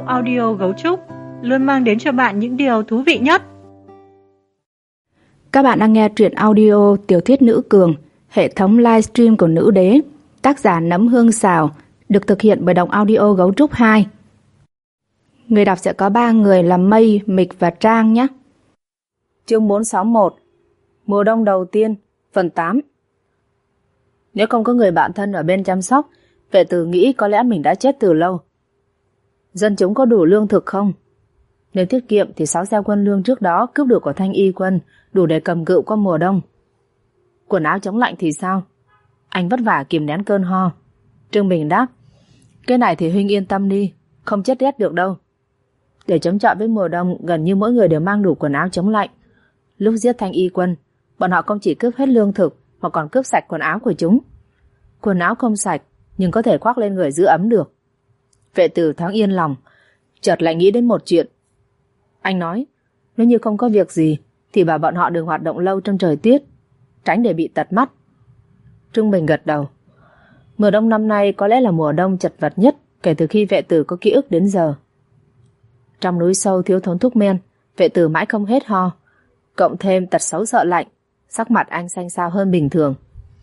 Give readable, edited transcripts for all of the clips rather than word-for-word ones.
audio Gấu Trúc luôn mang đến cho bạn những điều thú vị nhất. Các bạn đang nghe truyện audio Tiểu thuyết nữ cường, hệ thống livestream của Nữ Đế, tác giả Nấm Hương Xào, được thực hiện bởi Đọc Audio Gấu Trúc 2. Người đọc sẽ có 3 người là Mây, Mịch và Trang nhé. Chương 461, Mùa đông đầu tiên, phần 8. Nếu không có người bạn thân ở bên chăm sóc, Vệ Tử nghĩ có lẽ mình đã chết từ lâu. Dân chúng có đủ lương thực không? Nếu tiết kiệm thì 6 xe quân lương trước đó cướp được của Thanh Y quân đủ để cầm cự qua mùa đông. Quần áo chống lạnh thì sao? Anh vất vả kìm nén cơn ho. Trương Bình đáp: cái này thì huynh yên tâm đi, không chết rét được đâu. Để chống chọi với mùa đông, gần như mỗi người đều mang đủ quần áo chống lạnh. Lúc giết Thanh Y quân, bọn họ không chỉ cướp hết lương thực mà còn cướp sạch quần áo của chúng. Quần áo không sạch nhưng có thể khoác lên người giữ ấm được. Vệ Tử thoáng yên lòng, chợt lại nghĩ đến một chuyện. Anh nói, nếu như không có việc gì thì bảo bọn họ đừng hoạt động lâu trong trời tuyết, tránh để bị tật mắt. Trương Bình gật đầu. Mùa đông năm nay có lẽ là mùa đông chật vật nhất kể từ khi Vệ Tử có ký ức đến giờ. Trong núi sâu thiếu thốn thuốc men, Vệ Tử mãi không hết ho, cộng thêm tật xấu sợ lạnh, sắc mặt anh xanh xao hơn bình thường.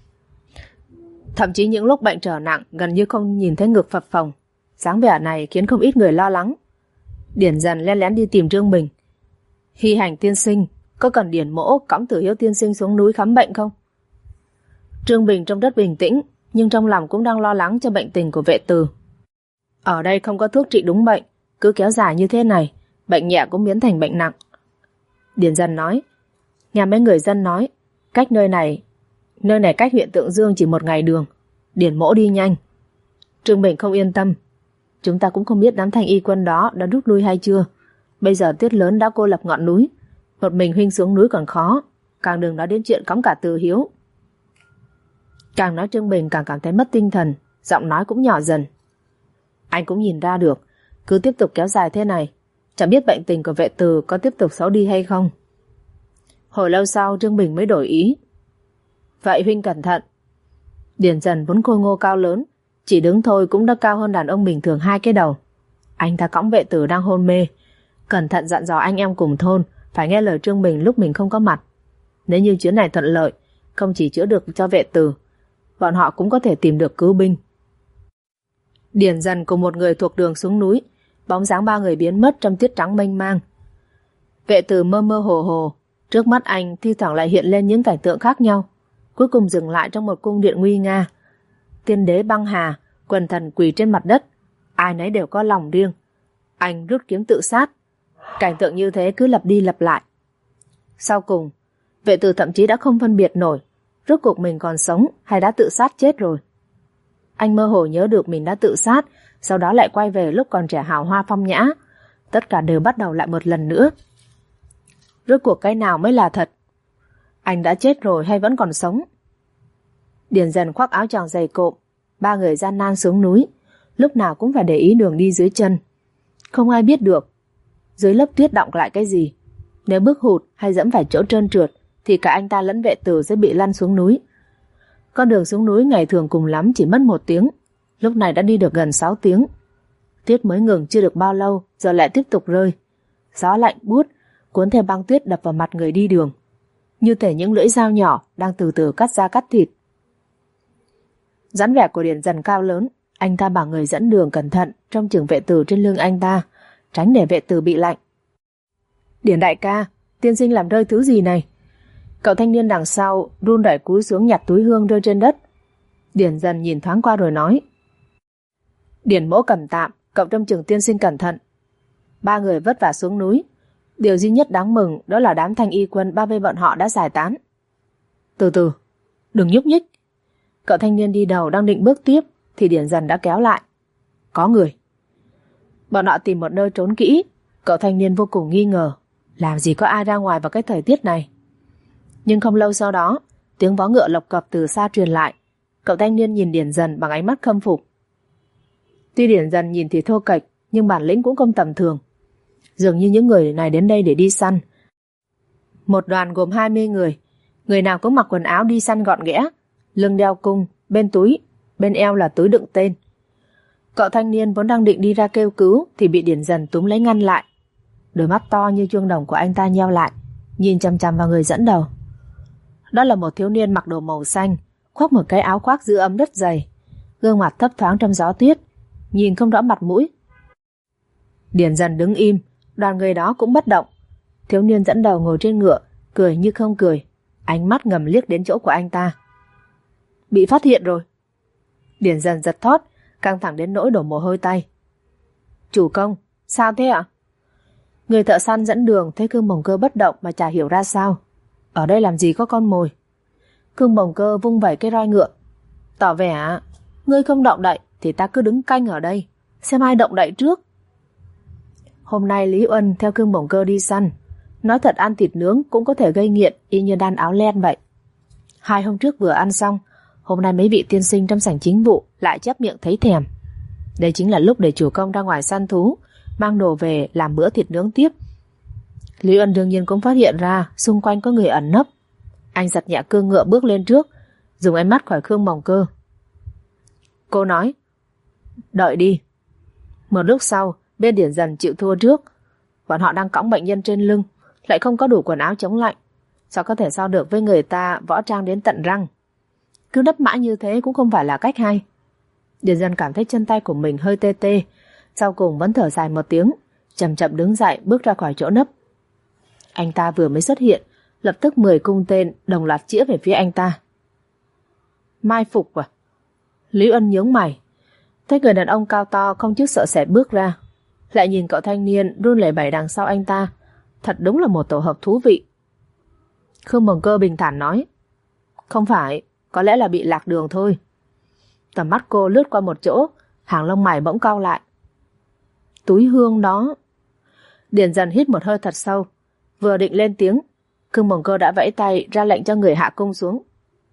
Thậm chí những lúc bệnh trở nặng gần như không nhìn thấy ngực phập phồng. Dáng vẻ này khiến không ít người lo lắng. Điển Dần len lén đi tìm Trương Bình. Hy Hành tiên sinh, có cần Điển mỗ cõng Tử Hiếu tiên sinh xuống núi khám bệnh không? Trương Bình trông rất bình tĩnh, nhưng trong lòng cũng đang lo lắng cho bệnh tình của Vệ Tử. Ở đây không có thuốc trị đúng bệnh, cứ kéo dài như thế này, bệnh nhẹ cũng biến thành bệnh nặng. Điển Dần nói, nghe mấy người dân nói, cách nơi này cách huyện Tượng Dương chỉ 1 ngày đường, Điển mỗ đi nhanh. Trương Bình không yên tâm. Chúng ta cũng không biết đám Thanh Y quân đó đã rút lui hay chưa. Bây giờ tuyết lớn đã cô lập ngọn núi, một mình huynh xuống núi còn khó, càng đừng nói đến chuyện cõng cả Tử Hiếu. Càng nói Trương Bình càng cảm thấy mất tinh thần, giọng nói cũng nhỏ dần. Anh cũng nhìn ra được, cứ tiếp tục kéo dài thế này, chẳng biết bệnh tình của Vệ Tử có tiếp tục xấu đi hay không. Hồi lâu sau Trương Bình mới đổi ý. Vậy huynh cẩn thận. Điển Dần vốn khôi ngô cao lớn, chỉ đứng thôi cũng đã cao hơn đàn ông bình thường 2 cái đầu. Anh ta cõng Vệ Tử đang hôn mê, cẩn thận dặn dò anh em cùng thôn phải nghe lời Trương Bình lúc mình không có mặt. Nếu như chuyến này thuận lợi, không chỉ chữa được cho Vệ Tử, bọn họ cũng có thể tìm được cứu binh. Điển Dần cùng một người thuộc đường xuống núi, bóng dáng 3 người biến mất trong tuyết trắng mênh mang. Vệ Tử mơ mơ hồ hồ, trước mắt anh thi thoảng lại hiện lên những cảnh tượng khác nhau, cuối cùng dừng lại trong một cung điện nguy nga. Tiên đế băng hà, quần thần quỳ trên mặt đất, ai nấy đều có lòng riêng. Anh rút kiếm tự sát. Cảnh tượng như thế cứ lặp đi lặp lại. Sau cùng, Vệ Tử thậm chí đã không phân biệt nổi rốt cuộc mình còn sống hay đã tự sát chết rồi. Anh mơ hồ nhớ được mình đã tự sát, sau đó lại quay về lúc còn trẻ hào hoa phong nhã. Tất cả đều bắt đầu lại một lần nữa. Rốt cuộc cái nào mới là thật? Anh đã chết rồi hay vẫn còn sống? Điển Dần khoác áo choàng dày cộm, 3 người gian nan xuống núi, lúc nào cũng phải để ý đường đi dưới chân. Không ai biết được dưới lớp tuyết đọng lại cái gì. Nếu bước hụt hay dẫm phải chỗ trơn trượt thì cả anh ta lẫn Vệ Tử sẽ bị lăn xuống núi. Con đường xuống núi ngày thường cùng lắm chỉ mất 1 tiếng, lúc này đã đi được gần 6 tiếng. Tuyết mới ngừng chưa được bao lâu, giờ lại tiếp tục rơi. Gió lạnh buốt cuốn theo băng tuyết đập vào mặt người đi đường, như thể những lưỡi dao nhỏ đang từ từ cắt da cắt thịt. Dáng vẻ của Điển Dần cao lớn, anh ta bảo người dẫn đường cẩn thận trông chừng Vệ Tử trên lưng anh ta, tránh để Vệ Tử bị lạnh. Điển đại ca, tiên sinh làm rơi thứ gì này? Cậu thanh niên đằng sau run rẩy cúi xuống nhặt túi hương rơi trên đất. Điển Dần nhìn thoáng qua rồi nói, Điển mỗ cầm tạm, cậu trông chừng tiên sinh cẩn thận. 3 người vất vả xuống núi, điều duy nhất đáng mừng đó là đám Thanh Y quân bao vây bọn họ đã giải tán. Từ từ, đừng nhúc nhích. Cậu thanh niên đi đầu đang định bước tiếp thì Điển Dần đã kéo lại. Có người. Bọn họ tìm một nơi trốn kỹ. Cậu thanh niên vô cùng nghi ngờ, làm gì có ai ra ngoài vào cái thời tiết này. Nhưng không lâu sau đó, tiếng vó ngựa lộc cộc từ xa truyền lại. Cậu thanh niên nhìn Điển Dần bằng ánh mắt khâm phục. Tuy Điển Dần nhìn thì thô kệch, nhưng bản lĩnh cũng không tầm thường. Dường như những người này đến đây để đi săn. Một đoàn gồm 20 người, người nào cũng mặc quần áo đi săn gọn ghẽ, lưng đeo cung, bên eo là túi đựng tên. Cậu thanh niên vốn đang định đi ra kêu cứu thì bị Điền Dần túm lấy ngăn lại. Đôi mắt to như chuông đồng của anh ta nheo lại, nhìn chằm chằm vào người dẫn đầu. Đó là một thiếu niên mặc đồ màu xanh, khoác một cái áo khoác giữ ấm rất dày, gương mặt thấp thoáng trong gió tuyết, nhìn không rõ mặt mũi. Điền Dần đứng im, đoàn người đó cũng bất động. Thiếu niên dẫn đầu ngồi trên ngựa, cười như không cười, ánh mắt ngầm liếc đến chỗ của anh ta. Bị phát hiện rồi. Điền Dần giật thót, căng thẳng đến nỗi đổ mồ hôi tay. Chủ công, sao thế ạ? Người thợ săn dẫn đường thấy Cương Bồng Cơ bất động mà chả hiểu ra sao. Ở đây làm gì có con mồi. Cương Bồng Cơ vung vẩy cái roi ngựa, tỏ vẻ ngươi không động đậy thì ta cứ đứng canh ở đây, xem ai động đậy trước. Hôm nay Lý Uân theo Cương Bồng Cơ đi săn, nói thật ăn thịt nướng cũng có thể gây nghiện y như đan áo len vậy. 2 hôm trước vừa ăn xong, hôm nay mấy vị tiên sinh trong sảnh chính vụ lại chép miệng thấy thèm. Đây chính là lúc để chủ công ra ngoài săn thú, mang đồ về làm bữa thịt nướng tiếp. Lý Uân đương nhiên cũng phát hiện ra xung quanh có người ẩn nấp. Anh giật nhẹ cương ngựa bước lên trước, dùng ánh mắt khỏi Cương Bồng Cơ. Cô nói, đợi đi. Một lúc sau, bên Điển Dần chịu thua trước. Bọn họ đang cõng bệnh nhân trên lưng, lại không có đủ quần áo chống lạnh, sao có thể so được với người ta võ trang đến tận răng. Cứ nấp mãi như thế cũng không phải là cách hay. Điền Dần cảm thấy chân tay của mình hơi tê tê, sau cùng vẫn thở dài một tiếng, chậm chậm đứng dậy bước ra khỏi chỗ nấp. Anh ta vừa mới xuất hiện, lập tức 10 cung tên đồng loạt chĩa về phía anh ta. Mai phục à? Lý Uân nhướng mày, thấy người đàn ông cao to không chút sợ sệt bước ra, lại nhìn cậu thanh niên run lẩy bẩy đằng sau anh ta, thật đúng là một tổ hợp thú vị. Cương Bồng Cơ bình thản nói, không phải, có lẽ là bị lạc đường thôi. Tầm mắt cô lướt qua một chỗ, hàng lông mày bỗng cau lại. Túi hương đó. Điền Dần hít một hơi thật sâu, vừa định lên tiếng, Cương Bồng Cơ đã vẫy tay ra lệnh cho người hạ cung xuống.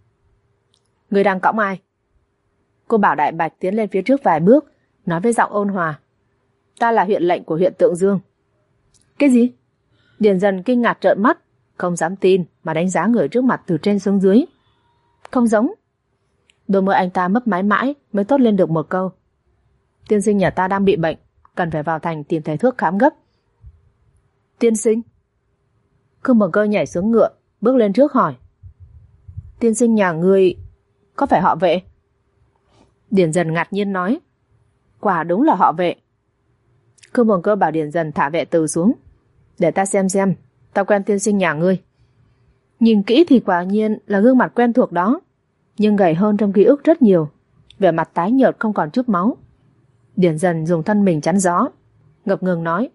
Người đang cõng ai? Cô bảo Đại Bạch tiến lên phía trước vài bước, nói với giọng ôn hòa. Ta là huyện lệnh của huyện Tượng Dương. Cái gì? Điền Dần kinh ngạc trợn mắt, không dám tin mà đánh giá người trước mặt từ trên xuống dưới. Không giống. Đôi môi anh ta mấp máy mãi mới thốt lên được một câu. Tiên sinh nhà ta đang bị bệnh, cần phải vào thành tìm thầy thuốc khám gấp. Tiên sinh? Cương Bồng Cơ nhảy xuống ngựa, bước lên trước hỏi. Tiên sinh nhà ngươi có phải họ Vệ? Điền Dần ngạc nhiên nói. Quả đúng là họ Vệ. Cương Bồng Cơ bảo Điền Dần thả Vệ Từ xuống. Để ta xem, ta quen tiên sinh nhà ngươi. Nhìn kỹ thì quả nhiên là gương mặt quen thuộc đó, nhưng gầy hơn trong ký ức rất nhiều, vẻ mặt tái nhợt không còn chút máu. Điền Dần dùng thân mình chắn gió, ngập ngừng nói.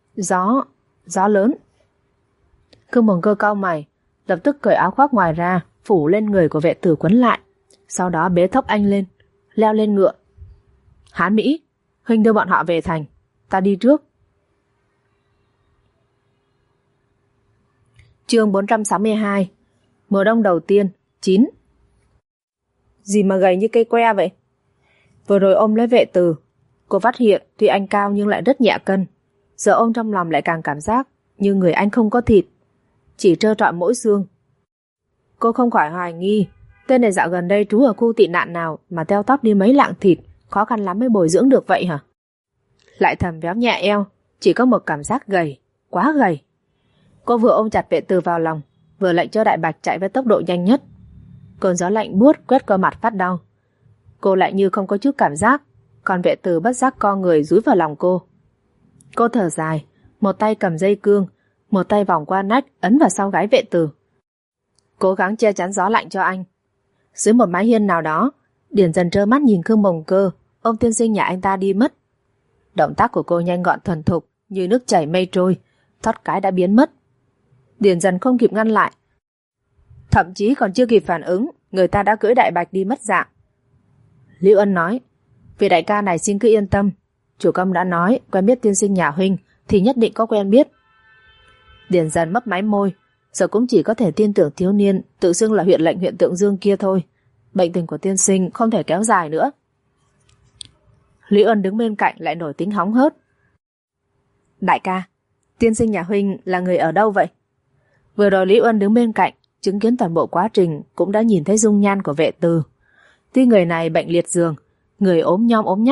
Gió lớn. Cương Bồng Cơ cau mày, lập tức cởi áo khoác ngoài ra, phủ lên người của Vệ Tử quấn lại, sau đó bế thốc anh lên, leo lên ngựa. Hán Mỹ, huynh đưa bọn họ về thành, ta đi trước. Chương 462. Mùa đông đầu tiên 9. Gì mà gầy như cây que vậy? Vừa rồi ôm lấy Vệ Từ, cô phát hiện tuy anh cao nhưng lại rất nhẹ cân. Giờ ôm trong lòng lại càng cảm giác như người anh không có thịt, chỉ trơ trọi mỗi xương. Cô không khỏi hoài nghi, tên này dạo gần đây trú ở khu tị nạn nào mà teo tóp đi mấy lạng thịt, khó khăn lắm mới bồi dưỡng được vậy hả? Lại thầm véo nhẹ eo, chỉ có một cảm giác gầy, quá gầy. Cô vừa ôm chặt Vệ Từ vào lòng, vừa lệnh cho Đại Bạch chạy với tốc độ nhanh nhất. Cơn gió lạnh buốt quét qua mặt phát đau. Cô lại như không có chút cảm giác, còn Vệ Từ bất giác co người dúi vào lòng cô. Cô thở dài, một tay cầm dây cương, một tay vòng qua nách ấn vào sau gáy Vệ Từ, cố gắng che chắn gió lạnh cho anh. Dưới một mái hiên nào đó, Điền Dần trơ mắt nhìn Cương Bồng Cơ ôm tiên sinh nhà anh ta đi mất. Động tác của cô nhanh gọn thuần thục như nước chảy mây trôi, thoát cái đã biến mất. Điền Dần không kịp ngăn lại, thậm chí còn chưa kịp phản ứng, người ta đã cưỡi Đại Bạch đi mất dạng. Lý Uân nói, vị đại ca này xin cứ yên tâm, chủ công đã nói quen biết tiên sinh nhà huynh thì nhất định có quen biết. Điền Dần mấp máy môi, giờ cũng chỉ có thể tin tưởng thiếu niên tự xưng là huyện lệnh huyện Tượng Dương kia thôi. Bệnh tình của tiên sinh không thể kéo dài nữa. Lý Uân đứng bên cạnh lại nổi tính hóng hớt. Đại ca, tiên sinh nhà huynh là người ở đâu vậy? Vừa rồi Lý Uân đứng bên cạnh, chứng kiến toàn bộ quá trình, cũng đã nhìn thấy dung nhan của Vệ Từ. Tuy người này bệnh liệt giường, người ốm nhom ốm nhách,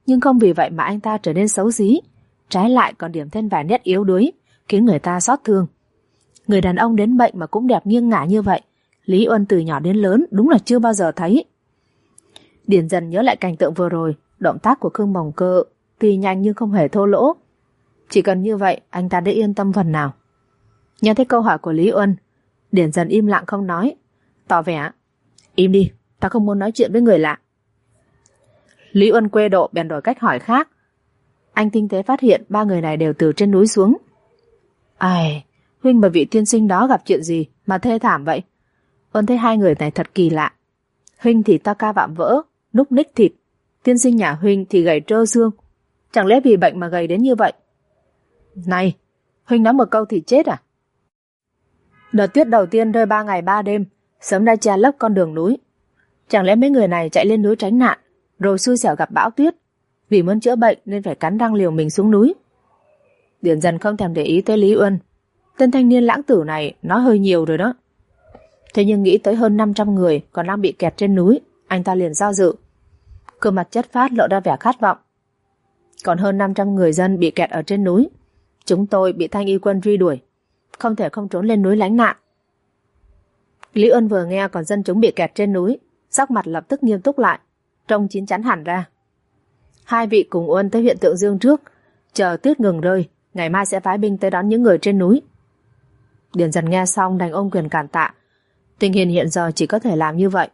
nhưng không vì vậy mà anh ta trở nên xấu xí. Trái lại còn điểm thêm vài nét yếu đuối, khiến người ta xót thương. Người đàn ông đến bệnh mà cũng đẹp nghiêng ngả như vậy, Lý Uân từ nhỏ đến lớn đúng là chưa bao giờ thấy. Điền dần nhớ lại cảnh tượng vừa rồi, động tác của Khương Bồng Cơ tuy nhanh nhưng không hề thô lỗ. Chỉ cần như vậy anh ta đã yên tâm phần nào. Nghe thấy câu hỏi của Lý Uân, Điền dần im lặng không nói, tỏ vẻ im đi, ta không muốn nói chuyện với người lạ. Lý Uân quê độ bèn đổi cách hỏi khác. Anh tinh tế phát hiện ba người này đều từ trên núi xuống. Ai, huynh và vị tiên sinh đó gặp chuyện gì mà thê thảm vậy? Uân thấy hai người này thật kỳ lạ. Huynh thì to cao vạm vỡ, núc ních thịt, tiên sinh nhà huynh thì gầy trơ xương. Chẳng lẽ vì bệnh mà gầy đến như vậy? Này, huynh nói một câu thì chết à? Đợt tuyết đầu tiên rơi 3 ngày 3 đêm, sớm đã che lấp con đường núi. Chẳng lẽ mấy người này chạy lên núi tránh nạn, rồi xui xẻo gặp bão tuyết, vì muốn chữa bệnh nên phải cắn răng liều mình xuống núi? Điền dần không thèm để ý tới Lý Uân. Tên thanh niên lãng tử này nói hơi nhiều rồi đó. Thế nhưng nghĩ tới hơn 500 người còn đang bị kẹt trên núi, anh ta liền do dự. Cơ mặt chất phát lộ ra vẻ khát vọng. Còn hơn 500 người dân bị kẹt ở trên núi, chúng tôi bị Thanh Y quân truy đuổi, không thể không trốn lên núi lánh nạn. Lý Uân vừa nghe còn dân chúng bị kẹt trên núi, sắc mặt lập tức nghiêm túc lại, trông chín chắn hẳn ra. Hai vị cùng Uân tới huyện Tượng Dương trước, chờ tuyết ngừng rơi, ngày mai sẽ phái binh tới đón những người trên núi. Điền dần nghe xong đành ôm quyền cảm tạ. Tình hình hiện giờ chỉ có thể làm như vậy.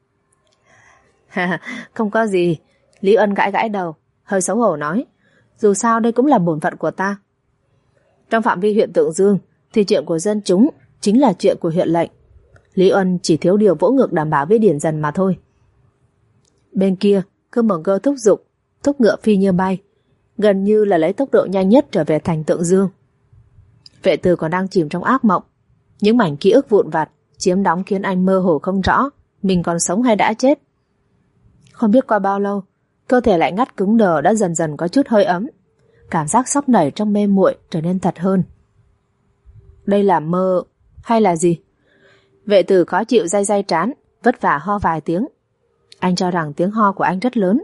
Không có gì. Lý Uân gãi gãi đầu, hơi xấu hổ nói, dù sao đây cũng là bổn phận của ta. Trong phạm vi huyện Tượng Dương thì chuyện của dân chúng chính là chuyện của huyện lệnh. Lý Uân chỉ thiếu điều vỗ ngược đảm bảo với Điền dần mà thôi. Bên kia, Khương Bồng Cơ thúc giục, thúc ngựa phi như bay, gần như là lấy tốc độ nhanh nhất trở về thành Tượng Dương. Vệ Từ còn đang chìm trong ác mộng, những mảnh ký ức vụn vặt chiếm đóng khiến anh mơ hồ không rõ mình còn sống hay đã chết. Không biết qua bao lâu, cơ thể lại ngắt cứng đờ đã dần dần có chút hơi ấm, cảm giác sốc nảy trong mê muội trở nên thật hơn. Đây là mơ hay là gì? Vệ Tử khó chịu day day trán, vất vả ho vài tiếng. Anh cho rằng tiếng ho của anh rất lớn,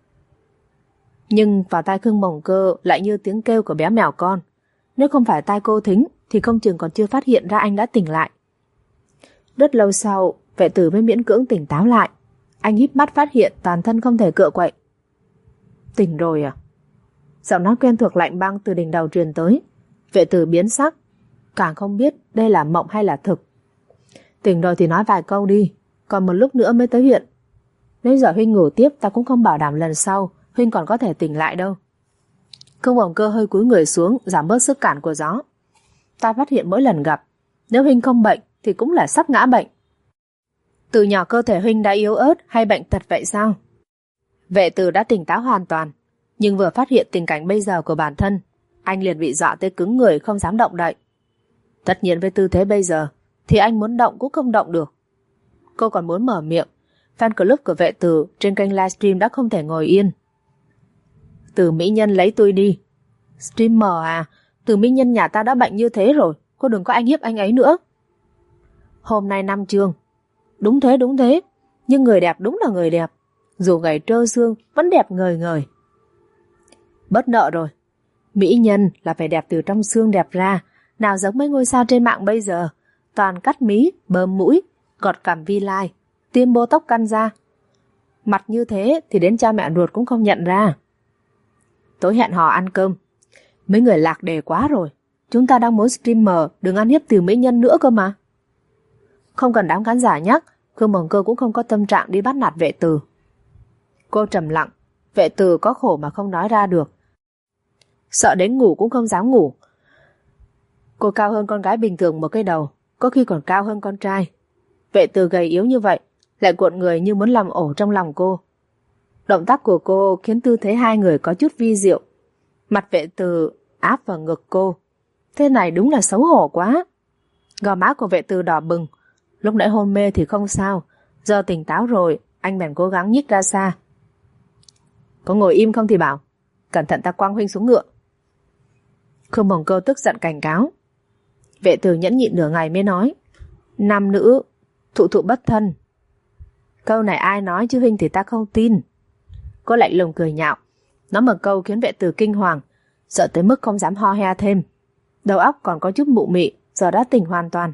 nhưng vào tai Khương Bồng Cơ lại như tiếng kêu của bé mèo con. Nếu không phải tai cô thính thì không chừng còn chưa phát hiện ra anh đã tỉnh lại. Rất lâu sau, Vệ Tử mới miễn cưỡng tỉnh táo lại. Anh híp mắt phát hiện toàn thân không thể cựa quậy. Tỉnh rồi à? Giọng nói quen thuộc lạnh băng từ đỉnh đầu truyền tới. Vệ Tử biến sắc, càng không biết đây là mộng hay là thực. Tỉnh rồi thì nói vài câu đi, còn một lúc nữa mới tới huyện. Nếu giờ huynh ngủ tiếp ta cũng không bảo đảm lần sau huynh còn có thể tỉnh lại đâu. Khương Bồng Cơ hơi cúi người xuống, giảm bớt sức cản của gió. Ta phát hiện mỗi lần gặp, nếu huynh không bệnh thì cũng là sắp ngã bệnh. Từ nhỏ cơ thể huynh đã yếu ớt hay bệnh tật vậy sao? Vệ Tử đã tỉnh táo hoàn toàn, nhưng vừa phát hiện tình cảnh bây giờ của bản thân, anh liền bị dọa tới cứng người không dám động đậy. Tất nhiên với tư thế bây giờ thì anh muốn động cũng không động được. Cô còn muốn mở miệng, fan club của Vệ Tử trên kênh livestream đã không thể ngồi yên. Từ mỹ nhân lấy tôi đi. Streamer à? Từ mỹ nhân nhà ta đã bệnh như thế rồi, cô đừng có anh hiếp anh ấy nữa. Hôm nay 5 chương. Đúng thế, nhưng người đẹp đúng là người đẹp, dù gầy trơ xương vẫn đẹp ngời ngời. Bất nợ rồi, mỹ nhân là phải đẹp từ trong xương đẹp ra, nào giống mấy ngôi sao trên mạng bây giờ, toàn cắt mí, bơm mũi, gọt cằm vi lai, tiêm bô tóc căn da. Mặt như thế thì đến cha mẹ ruột cũng không nhận ra. Tối hẹn hò ăn cơm. Mấy người lạc đề quá rồi, chúng ta đang muốn streamer đừng ăn hiếp từ mỹ nhân nữa cơ mà. Không cần đám khán giả nhắc, Khương Bồng Cơ cũng không có tâm trạng đi bắt nạt Vệ Tử. Cô trầm lặng, Vệ Tử có khổ mà không nói ra được. Sợ đến ngủ cũng không dám ngủ. Cô cao hơn con gái bình thường một cái đầu, có khi còn cao hơn con trai. Vệ Tử gầy yếu như vậy, lại cuộn người như muốn làm ổ trong lòng cô. Động tác của cô khiến tư thế hai người có chút vi diệu. Mặt Vệ Tử áp vào ngực cô. Thế này đúng là xấu hổ quá. Gò má của Vệ Tử đỏ bừng. Lúc nãy hôn mê thì không sao, giờ tỉnh táo rồi, anh bèn cố gắng nhích ra xa. Có ngồi im không thì bảo, cẩn thận ta quăng huynh xuống ngựa. Khương Bồng Cơ tức giận cảnh cáo. Vệ Tử nhẫn nhịn nửa ngày mới nói, nam nữ thụ thụ bất thân. Câu này ai nói chứ huynh thì ta không tin. Cô lạnh lùng cười nhạo, Nói một câu khiến Vệ Từ kinh hoàng, sợ tới mức không dám ho he thêm. Đầu óc còn có chút mụ mị, giờ đã tỉnh hoàn toàn.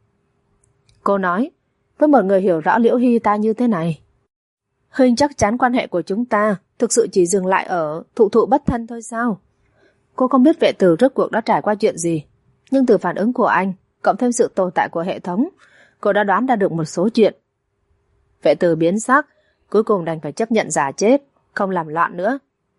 Cô nói, với một người hiểu rõ Liễu Hy ta như thế này, Huynh chắc chắn quan hệ của chúng ta thực sự chỉ dừng lại ở thụ thụ bất thân thôi sao? Cô không biết Vệ Từ rốt cuộc đã trải qua chuyện gì, nhưng từ phản ứng của anh, cộng thêm sự tồn tại của hệ thống, cô đã đoán ra được một số chuyện. Vệ Từ biến sắc, cuối cùng đành phải chấp nhận giả chết, không làm loạn nữa.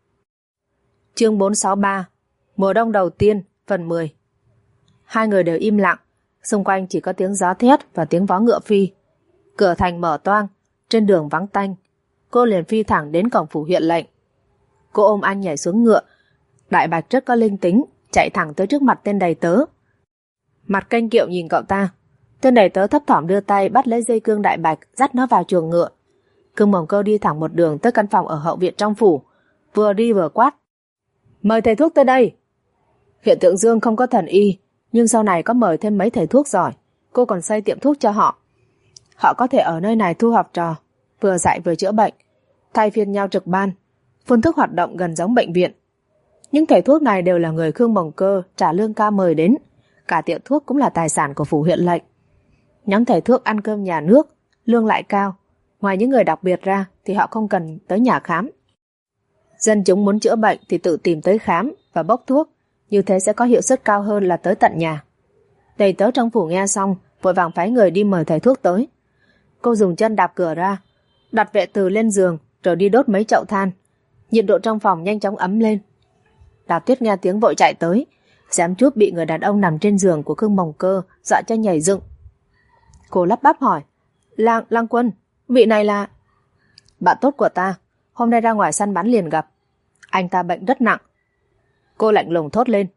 Chương 463, mùa đông đầu tiên, phần 10. Hai người đều im lặng, xung quanh chỉ có tiếng gió thét và tiếng vó ngựa phi. Cửa thành mở toang, trên đường vắng tanh. Cô liền phi thẳng đến cổng phủ huyện lệnh. Cô ôm anh nhảy xuống ngựa. Đại Bạch rất có linh tính, chạy thẳng tới trước mặt tên đầy tớ. Mặt kênh kiệu nhìn cậu ta. Tên đầy tớ thấp thỏm đưa tay bắt lấy dây cương Đại Bạch, dắt nó vào chuồng ngựa. Cương Mộng Cơ đi thẳng một đường tới căn phòng ở hậu viện trong phủ, vừa đi vừa quát: "Mời thầy thuốc tới đây." Huyện Thượng Dương không có thần y, nhưng sau này có mời thêm mấy thầy thuốc giỏi, cô còn xây tiệm thuốc cho họ. Họ có thể ở nơi này thu học trò, vừa dạy vừa chữa bệnh, thay phiên nhau trực ban, phương thức hoạt động gần giống bệnh viện. Những thầy thuốc này đều là người Khương Mộng Cơ trả lương cao mời đến, cả tiệm thuốc cũng là tài sản của phủ huyện lệnh. Nhóm thầy thuốc ăn cơm nhà nước, lương lại cao, ngoài những người đặc biệt ra thì họ không cần tới nhà khám. Dân chúng muốn chữa bệnh thì tự tìm tới khám và bốc thuốc, như thế sẽ có hiệu suất cao hơn là tới tận nhà. Đầy tớ trong phủ nghe xong, vội vàng phái người đi mời thầy thuốc tới. Cô dùng chân đạp cửa ra, đặt Vệ Từ lên giường, rồi đi đốt mấy chậu than. Nhiệt độ trong phòng nhanh chóng ấm lên. Đào Tuyết nghe tiếng vội chạy tới, xém chút bị người đàn ông nằm trên giường của Khương Mộng Cơ dọa cho nhảy dựng. Cô lắp bắp hỏi: Lang Quân, vị này là... Bạn tốt của ta, hôm nay ra ngoài săn bắn liền gặp. Anh ta bệnh rất nặng. Cô lạnh lùng thốt lên: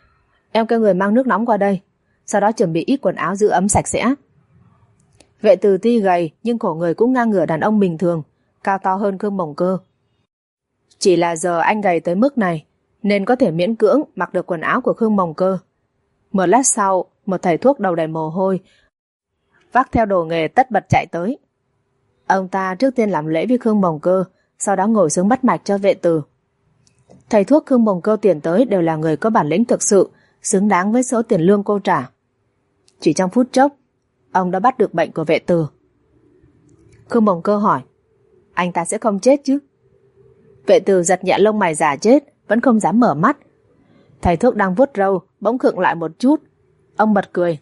Em kêu người mang nước nóng qua đây, sau đó chuẩn bị ít quần áo giữ ấm sạch sẽ. Vệ Từ tuy gầy nhưng cổ người cũng ngang ngửa đàn ông bình thường, cao to hơn Khương Mộng Cơ. Chỉ là giờ anh gầy tới mức này nên có thể miễn cưỡng mặc được quần áo của Khương Mộng Cơ. Một lát sau, một thầy thuốc đầu đầy mồ hôi vác theo đồ nghề tất bật chạy tới. Ông ta trước tiên làm lễ với Khương Mộng Cơ, sau đó ngồi xuống bắt mạch cho Vệ Từ. Thầy thuốc Khương Mộng Cơ tuyển tới đều là người có bản lĩnh thực sự, xứng đáng với số tiền lương cô trả. Chỉ trong phút chốc, ông đã bắt được bệnh của Vệ Từ. Khương Mộng Cơ hỏi: Anh ta sẽ không chết chứ? Vệ Từ giật nhẹ lông mày giả chết, vẫn không dám mở mắt. Thầy thuốc đang vuốt râu bỗng khựng lại một chút. Ông bật cười: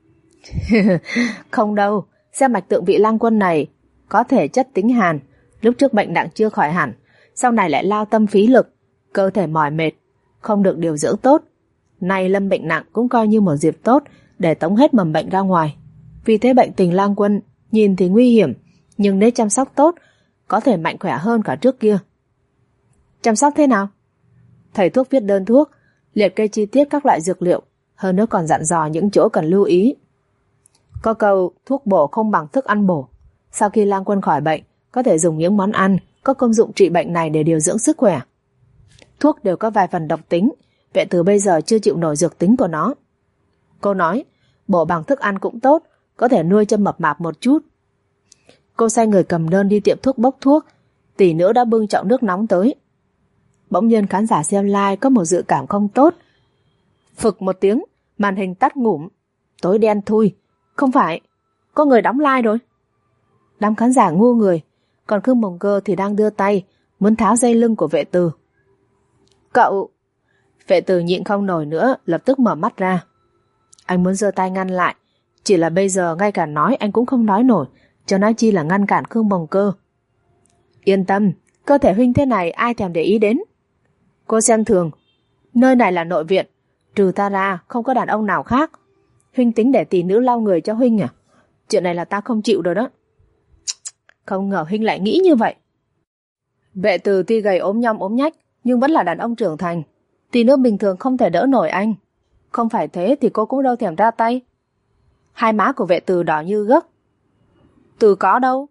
Không đâu, xem mạch tượng vị Lang Quân này có thể chất tính hàn, lúc trước bệnh nặng chưa khỏi hẳn, sau này lại lao tâm phí lực, cơ thể mỏi mệt, không được điều dưỡng tốt. Nay lâm bệnh nặng cũng coi như một dịp tốt để tống hết mầm bệnh ra ngoài. Vì thế bệnh tình Lang Quân nhìn thì nguy hiểm, nhưng nếu chăm sóc tốt, có thể mạnh khỏe hơn cả trước kia. Chăm sóc thế nào? Thầy thuốc viết đơn thuốc, liệt kê chi tiết các loại dược liệu, hơn nữa còn dặn dò những chỗ cần lưu ý. Có câu thuốc bổ không bằng thức ăn bổ. Sau khi Lang Quân khỏi bệnh, có thể dùng những món ăn có công dụng trị bệnh này để điều dưỡng sức khỏe. Thuốc đều có vài phần độc tính, Vệ Từ bây giờ chưa chịu nổi dược tính của nó. Cô nói, bổ bằng thức ăn cũng tốt, có thể nuôi cho mập mạp một chút. Cô sai người cầm đơn đi tiệm thuốc bốc thuốc, tỷ nữa đã bưng chậu nước nóng tới. Bỗng nhiên khán giả xem live có một dự cảm không tốt. Phực một tiếng, màn hình tắt ngủm, tối đen thui. Không phải, có người đóng live rồi. Đám khán giả ngu người, còn Khương Mộng Cơ thì đang đưa tay muốn tháo dây lưng của Vệ Từ. Cậu... Vệ Từ nhịn không nổi nữa, lập tức mở mắt ra. Anh muốn giơ tay ngăn lại, chỉ là bây giờ ngay cả nói anh cũng không nói nổi, cho nói chi là ngăn cản Khương Mộng Cơ. Yên tâm, cơ thể huynh thế này ai thèm để ý đến. Cô xem thường, nơi này là nội viện, trừ ta ra không có đàn ông nào khác. Huynh tính để tỷ nữ lau người cho huynh à? Chuyện này là ta không chịu rồi đó. Không ngờ huynh lại nghĩ như vậy. Vệ Từ tuy gầy ốm nhom ốm nhách, nhưng vẫn là đàn ông trưởng thành. Tỷ nữ bình thường không thể đỡ nổi anh. Không phải thế thì cô cũng đâu thèm ra tay. Hai má của Vệ Từ đỏ như gấc. Từ có đâu.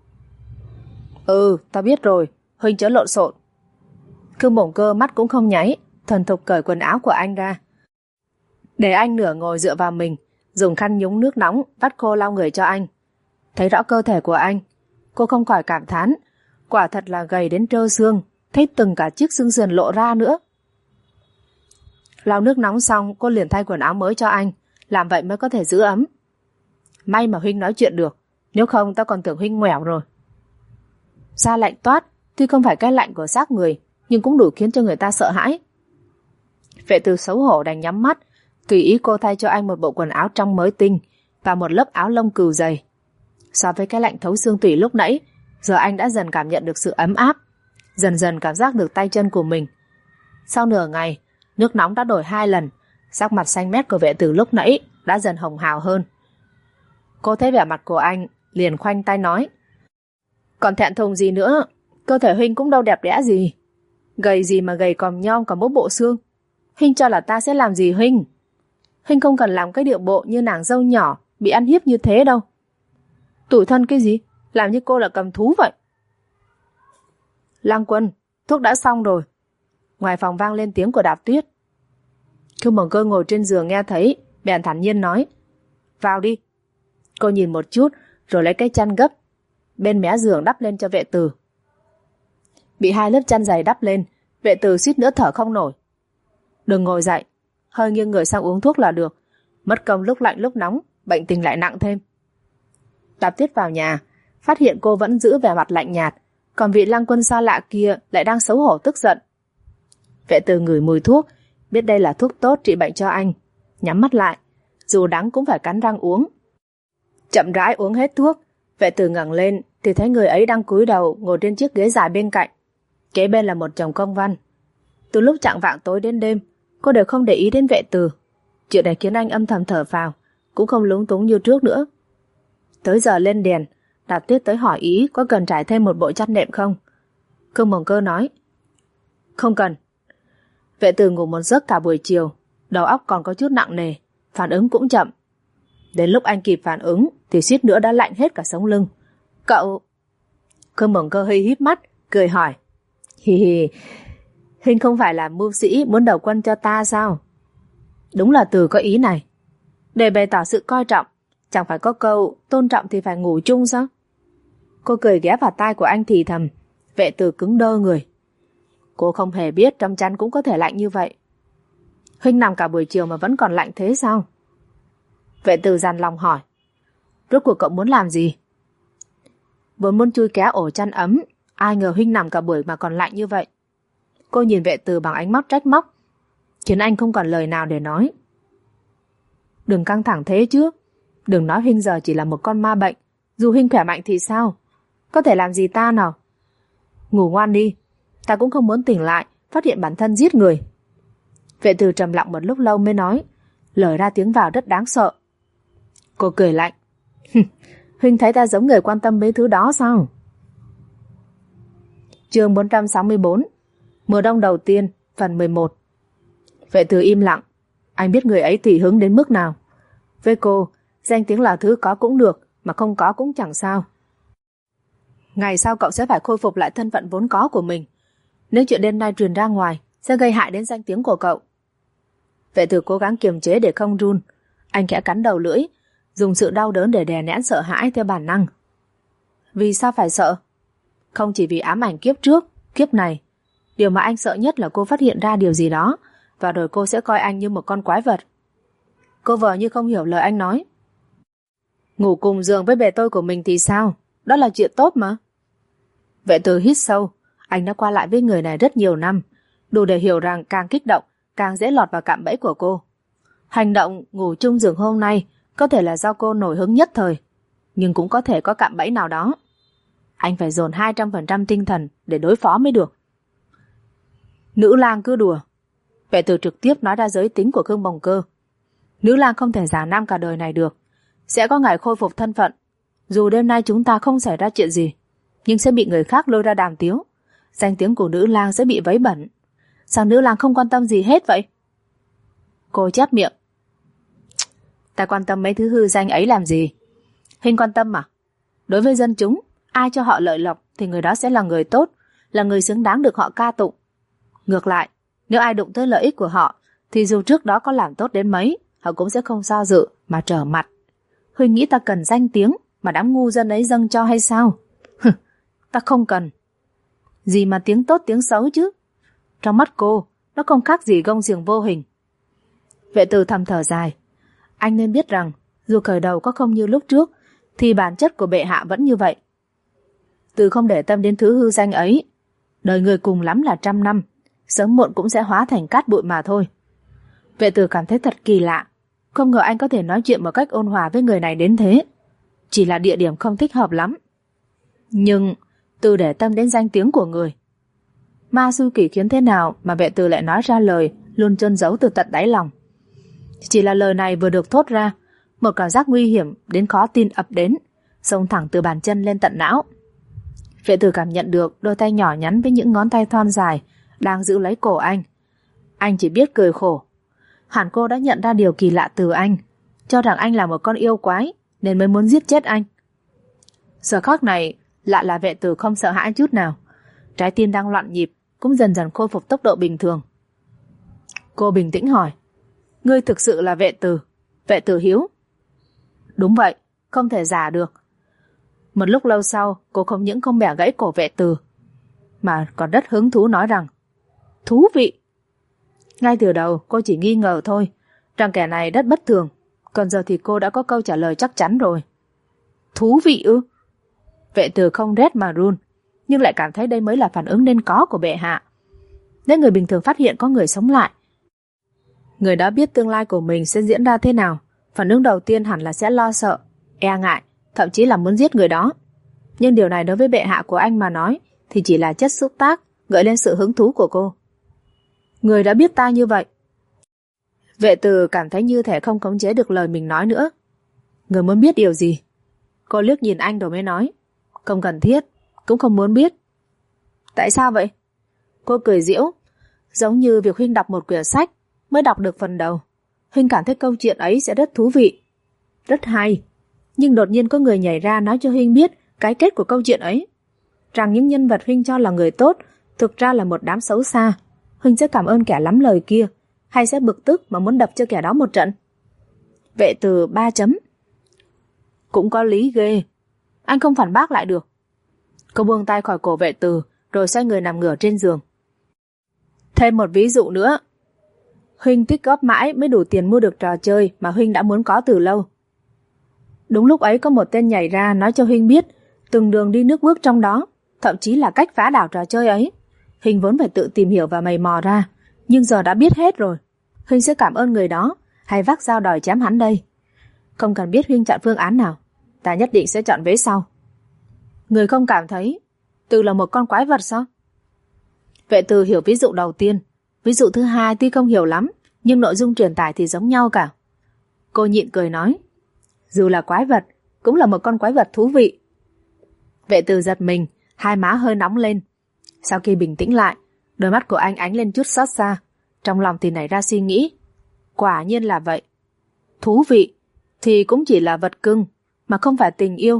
Ta biết rồi, huynh chớ lộn xộn. Khương Mộng Cơ mắt cũng không nháy, thuần thục cởi quần áo của anh ra. Để anh nửa ngồi dựa vào mình, dùng khăn nhúng nước nóng vắt khô lau người cho anh. Thấy rõ cơ thể của anh, cô không khỏi cảm thán, quả thật là gầy đến trơ xương, thấy từng cả chiếc xương sườn lộ ra nữa. Lau nước nóng xong, cô liền thay quần áo mới cho anh, làm vậy mới có thể giữ ấm. May mà Huynh nói chuyện được, nếu không tao còn tưởng Huynh ngoẻo rồi. Da lạnh toát, tuy không phải cái lạnh của xác người, nhưng cũng đủ khiến cho người ta sợ hãi. Vệ Từ xấu hổ đành nhắm mắt, tùy ý cô thay cho anh một bộ quần áo trong mới tinh và một lớp áo lông cừu dày. So với cái lạnh thấu xương tủy lúc nãy, giờ anh đã dần cảm nhận được sự ấm áp, dần dần cảm giác được tay chân của mình. Sau nửa ngày, nước nóng đã đổi 2 lần, sắc mặt xanh mét của Vệ Từ lúc nãy đã dần hồng hào hơn. Cô thấy vẻ mặt của anh, liền khoanh tay nói: còn thẹn thùng gì nữa, cơ thể Huynh cũng đâu đẹp đẽ gì. Gầy gì mà gầy còm nhom cả mỗi bộ xương. Huynh cho là ta sẽ làm gì Huynh? Huynh không cần làm cái điệu bộ như nàng dâu nhỏ bị ăn hiếp như thế đâu. Tủi thân cái gì, làm như cô là cầm thú vậy. Lăng Quân, thuốc đã xong rồi. Ngoài phòng vang lên tiếng của Đạp Tuyết. Khương Mộng Cơ ngồi trên giường nghe thấy, bèn thản nhiên nói: vào đi. Cô nhìn một chút rồi lấy cái chăn gấp bên mé giường đắp lên cho Vệ Từ. Bị 2 lớp chăn dày đắp lên, Vệ Từ suýt nữa thở không nổi. Đừng ngồi dậy, hơi nghiêng người sang uống thuốc là được. Mất công lúc lạnh lúc nóng, bệnh tình lại nặng thêm. Đạp Tuyết vào nhà, phát hiện cô vẫn giữ vẻ mặt lạnh nhạt, còn vị Lăng Quân xa lạ kia lại đang xấu hổ tức giận. Vệ Từ ngửi mùi thuốc, biết đây là thuốc tốt trị bệnh cho anh, nhắm mắt lại, dù đắng cũng phải cắn răng uống. Chậm rãi uống hết thuốc, Vệ Từ ngẩng lên thì thấy người ấy đang cúi đầu ngồi trên chiếc ghế dài bên cạnh. Kế bên là một chồng công văn. Từ lúc chạng vạng tối đến đêm, cô đều không để ý đến Vệ Từ. Chuyện này khiến anh âm thầm thở phào, cũng không lúng túng như trước nữa. Tới giờ lên đèn, Đạp Tuyết tới hỏi ý có cần trải thêm một bộ chăn nệm không. Khương Mộng Cơ nói: không cần. Vệ Từ ngủ một giấc cả buổi chiều, đầu óc còn có chút nặng nề, phản ứng cũng chậm. Đến lúc anh kịp phản ứng thì suýt nữa đã lạnh hết cả sống lưng. Cậu... Khương Mộng Cơ hơi híp mắt, cười hỏi: hi hi, Huynh không phải là mưu sĩ muốn đầu quân cho ta sao? Đúng là Từ có ý này. Để bày tỏ sự coi trọng, chẳng phải có câu tôn trọng thì phải ngủ chung sao? Cô cười ghé vào tai của anh thì thầm. Vệ Từ cứng đơ người. Cô không hề biết trong chăn cũng có thể lạnh như vậy. Huynh nằm cả buổi chiều mà vẫn còn lạnh thế sao? Vệ Từ dằn lòng hỏi: rốt cuộc cậu muốn làm gì? Vốn muốn chui kéo ổ chăn ấm, ai ngờ Huynh nằm cả buổi mà còn lạnh như vậy. Cô nhìn Vệ Từ bằng ánh mắt trách móc, khiến anh không còn lời nào để nói. Đừng căng thẳng thế chứ. Đừng nói Huynh giờ chỉ là một con ma bệnh. Dù Huynh khỏe mạnh thì sao? Có thể làm gì ta nào? Ngủ ngoan đi. Ta cũng không muốn tỉnh lại phát hiện bản thân giết người. Vệ Từ trầm lặng một lúc lâu mới nói, lời ra tiếng vào rất đáng sợ. Cô cười lạnh. Huynh thấy ta giống người quan tâm mấy thứ đó sao? Chương 464, mùa đông đầu tiên, phần 11. Vệ Từ im lặng. Anh biết người ấy tùy hứng đến mức nào. Với cô, danh tiếng là thứ có cũng được, mà không có cũng chẳng sao. Ngày sau cậu sẽ phải khôi phục lại thân phận vốn có của mình. Nếu chuyện đêm nay truyền ra ngoài, sẽ gây hại đến danh tiếng của cậu. Vệ Từ cố gắng kiềm chế để không run. Anh khẽ cắn đầu lưỡi, dùng sự đau đớn để đè nén sợ hãi theo bản năng. Vì sao phải sợ? Không chỉ vì ám ảnh kiếp trước, kiếp này. Điều mà anh sợ nhất là cô phát hiện ra điều gì đó, và rồi cô sẽ coi anh như một con quái vật. Cô vờ như không hiểu lời anh nói. Ngủ cùng giường với bề tôi của mình thì sao? Đó là chuyện tốt mà. Vệ Từ hít sâu. Anh đã qua lại với người này rất nhiều năm, đủ để hiểu rằng càng kích động, càng dễ lọt vào cạm bẫy của cô. Hành động ngủ chung giường hôm nay có thể là do cô nổi hứng nhất thời, nhưng cũng có thể có cạm bẫy nào đó. Anh phải dồn 200% tinh thần để đối phó mới được. Nữ lang cứ đùa. Vệ Từ trực tiếp nói ra giới tính của Khương Mộng Cơ. Nữ lang không thể giả nam cả đời này được. Sẽ có ngày khôi phục thân phận. Dù đêm nay chúng ta không xảy ra chuyện gì, nhưng sẽ bị người khác lôi ra đàm tiếu. Danh tiếng của nữ lang sẽ bị vấy bẩn. Sao nữ lang không quan tâm gì hết vậy? Cô chép miệng. Ta quan tâm mấy thứ hư danh ấy làm gì? Huynh quan tâm à? Đối với dân chúng, ai cho họ lợi lộc thì người đó sẽ là người tốt, là người xứng đáng được họ ca tụng. Ngược lại, nếu ai đụng tới lợi ích của họ, thì dù trước đó có làm tốt đến mấy, họ cũng sẽ không do dự mà trở mặt. Huynh nghĩ ta cần danh tiếng mà đám ngu dân ấy dâng cho hay sao? Ta không cần. Gì mà tiếng tốt tiếng xấu chứ? Trong mắt cô, nó không khác gì gông xiềng vô hình. Vệ Từ thầm thở dài. Anh nên biết rằng, dù khởi đầu có không như lúc trước, thì bản chất của bệ hạ vẫn như vậy. Từ không để tâm đến thứ hư danh ấy. Đời người cùng lắm là 100 năm, sớm muộn cũng sẽ hóa thành cát bụi mà thôi. Vệ Từ cảm thấy thật kỳ lạ. Không ngờ anh có thể nói chuyện một cách ôn hòa với người này đến thế. Chỉ là địa điểm không thích hợp lắm. Nhưng Từ để tâm đến danh tiếng của người. Ma Sư Kỷ khiến thế nào mà Vệ Từ lại nói ra lời luôn chôn giấu từ tận đáy lòng. Chỉ là lời này vừa được thốt ra, một cảm giác nguy hiểm đến khó tin ập đến, xông thẳng từ bàn chân lên tận não. Vệ Từ cảm nhận được đôi tay nhỏ nhắn với những ngón tay thon dài đang giữ lấy cổ anh. Anh chỉ biết cười khổ. Hẳn cô đã nhận ra điều kỳ lạ từ anh, cho rằng anh là một con yêu quái nên mới muốn giết chết anh. Giờ khắc này lại là Vệ Từ không sợ hãi chút nào. Trái tim đang loạn nhịp cũng dần dần khôi phục tốc độ bình thường. Cô bình tĩnh hỏi: Ngươi thực sự là Vệ Từ, Vệ Từ Hiếu? Đúng vậy, không thể giả được. Một lúc lâu sau, cô không những không bẻ gãy cổ Vệ Từ, mà còn rất hứng thú nói rằng: Thú vị. Ngay từ đầu cô chỉ nghi ngờ thôi, rằng kẻ này rất bất thường, còn giờ thì cô đã có câu trả lời chắc chắn rồi. Thú vị ư? Vệ Từ không rét mà run, nhưng lại cảm thấy đây mới là phản ứng nên có của bệ hạ. Nếu người bình thường phát hiện có người sống lại, người đã biết tương lai của mình sẽ diễn ra thế nào, phản ứng đầu tiên hẳn là sẽ lo sợ, e ngại, thậm chí là muốn giết người đó. Nhưng điều này đối với bệ hạ của anh mà nói thì chỉ là chất xúc tác, gợi lên sự hứng thú của cô. Người đã biết ta như vậy. Vệ Từ cảm thấy như thể không khống chế được lời mình nói nữa. Người muốn biết điều gì? Cô liếc nhìn anh rồi mới nói: Không cần thiết, cũng không muốn biết. Tại sao vậy? Cô cười giễu. Giống như việc Huynh đọc một quyển sách, mới đọc được phần đầu, Huynh cảm thấy câu chuyện ấy sẽ rất thú vị, rất hay. Nhưng đột nhiên có người nhảy ra nói cho Huynh biết cái kết của câu chuyện ấy, rằng những nhân vật Huynh cho là người tốt thực ra là một đám xấu xa. Huynh sẽ cảm ơn kẻ lắm lời kia, hay sẽ bực tức mà muốn đập cho kẻ đó một trận? Vệ Từ 3 chấm. Cũng có lý ghê. Anh không phản bác lại được. Cô buông tay khỏi cổ Vệ Từ, rồi xoay người nằm ngửa trên giường. Thêm một ví dụ nữa. Huynh tích góp mãi mới đủ tiền mua được trò chơi mà Huynh đã muốn có từ lâu. Đúng lúc ấy có một tên nhảy ra nói cho Huynh biết từng đường đi nước bước trong đó, thậm chí là cách phá đảo trò chơi ấy. Huynh vốn phải tự tìm hiểu và mày mò ra, nhưng giờ đã biết hết rồi. Huynh sẽ cảm ơn người đó, hay vác dao đòi chém hắn đây? Không cần biết Huynh chọn phương án nào, ta nhất định sẽ chọn vế sau. Người không cảm thấy Từ là một con quái vật sao? Vệ Từ hiểu ví dụ đầu tiên. Ví dụ thứ hai tuy không hiểu lắm, nhưng nội dung truyền tải thì giống nhau cả. Cô nhịn cười nói: Dù là quái vật, cũng là một con quái vật thú vị. Vệ Từ giật mình, hai má hơi nóng lên. Sau khi bình tĩnh lại, đôi mắt của anh ánh lên chút xót xa. Trong lòng thì nảy ra suy nghĩ: Quả nhiên là vậy. Thú vị thì cũng chỉ là vật cưng, mà không phải tình yêu.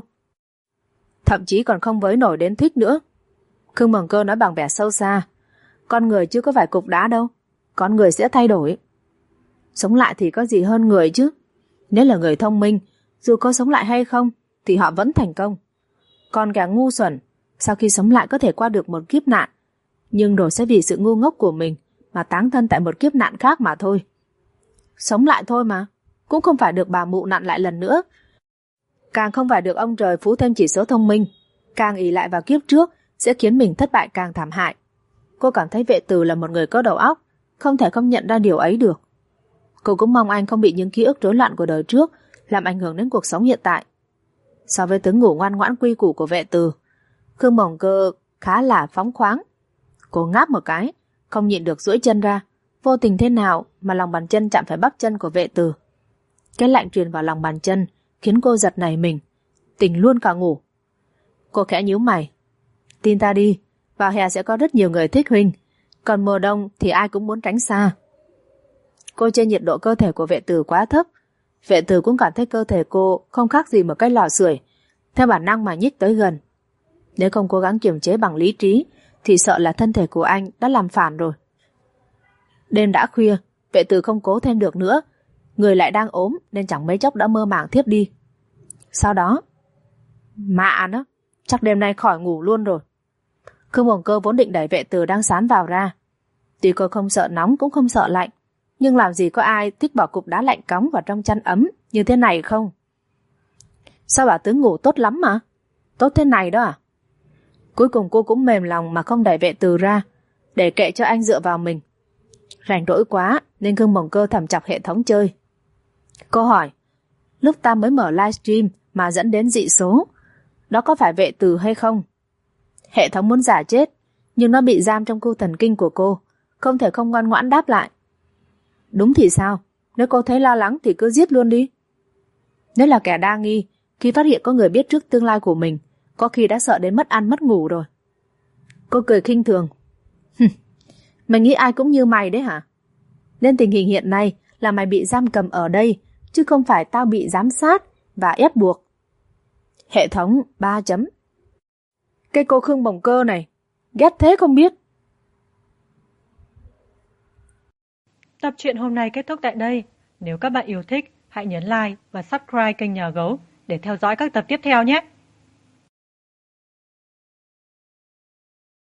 Thậm chí còn không với nổi đến thích nữa. Khương Mừng Cơ nói bằng vẻ sâu xa: Con người chứ có phải cục đá đâu, con người sẽ thay đổi. Sống lại thì có gì hơn người chứ. Nếu là người thông minh, dù có sống lại hay không thì họ vẫn thành công. Còn kẻ ngu xuẩn, sau khi sống lại có thể qua được một kiếp nạn, nhưng rồi sẽ vì sự ngu ngốc của mình mà táng thân tại một kiếp nạn khác mà thôi. Sống lại thôi mà, cũng không phải được bà mụ nặn lại lần nữa, càng không phải được ông trời phú thêm chỉ số thông minh. Càng ỷ lại vào kiếp trước sẽ khiến mình thất bại càng thảm hại. Cô cảm thấy Vệ Từ là một người có đầu óc, không thể không nhận ra điều ấy được. Cô cũng mong anh không bị những ký ức rối loạn của đời trước làm ảnh hưởng đến cuộc sống hiện tại. So với tướng ngủ ngoan ngoãn quy củ của Vệ Từ, Khương Mộng Cơ khá là phóng khoáng. Cô ngáp một cái, không nhịn được duỗi chân ra, vô tình thế nào mà lòng bàn chân chạm phải bắp chân của Vệ Từ. Cái lạnh truyền vào lòng bàn chân khiến cô giật nảy mình, tỉnh luôn cả ngủ. Cô khẽ nhíu mày: Tin ta đi, vào hè sẽ có rất nhiều người thích Huynh, còn mùa đông thì ai cũng muốn tránh xa. Cô chê nhiệt độ cơ thể của Vệ Từ quá thấp. Vệ Từ cũng cảm thấy cơ thể cô không khác gì một cái lò sưởi, theo bản năng mà nhích tới gần. Nếu không cố gắng kiềm chế bằng lý trí thì sợ là thân thể của anh đã làm phản rồi. Đêm đã khuya, Vệ Từ không cố thêm được nữa, người lại đang ốm nên chẳng mấy chốc đã mơ màng thiếp đi. Sau đó, mạ nó, chắc đêm nay khỏi ngủ luôn rồi. Khương Bồng Cơ vốn định đẩy vệ tử đang sán vào ra. Tuy cô không sợ nóng cũng không sợ lạnh, nhưng làm gì có ai thích bỏ cục đá lạnh cóng vào trong chăn ấm như thế này không? Sao bà tướng ngủ tốt lắm mà? Tốt thế này đó à? Cuối cùng cô cũng mềm lòng mà không đẩy vệ tử ra, để kệ cho anh dựa vào mình. Rảnh rỗi quá nên Khương Bồng Cơ thầm chọc hệ thống chơi. Cô hỏi, lúc ta mới mở livestream mà dẫn đến dị số, đó có phải vệ tử hay không? Hệ thống muốn giả chết, nhưng nó bị giam trong khu thần kinh của cô, không thể không ngoan ngoãn đáp lại. Đúng thì sao? Nếu cô thấy lo lắng thì cứ giết luôn đi. Nếu là kẻ đa nghi, khi phát hiện có người biết trước tương lai của mình, có khi đã sợ đến mất ăn mất ngủ rồi. Cô cười khinh thường. Mày nghĩ ai cũng như mày đấy hả? Nên tình hình hiện nay là mày bị giam cầm ở đây, chứ không phải tao bị giám sát và ép buộc. Hệ thống 3 chấm. Cái cô Khương Bồng Cơ này, ghét thế không biết. Tập truyện hôm nay kết thúc tại đây. Nếu các bạn yêu thích, hãy nhấn like và subscribe kênh Nhà Gấu để theo dõi các tập tiếp theo nhé.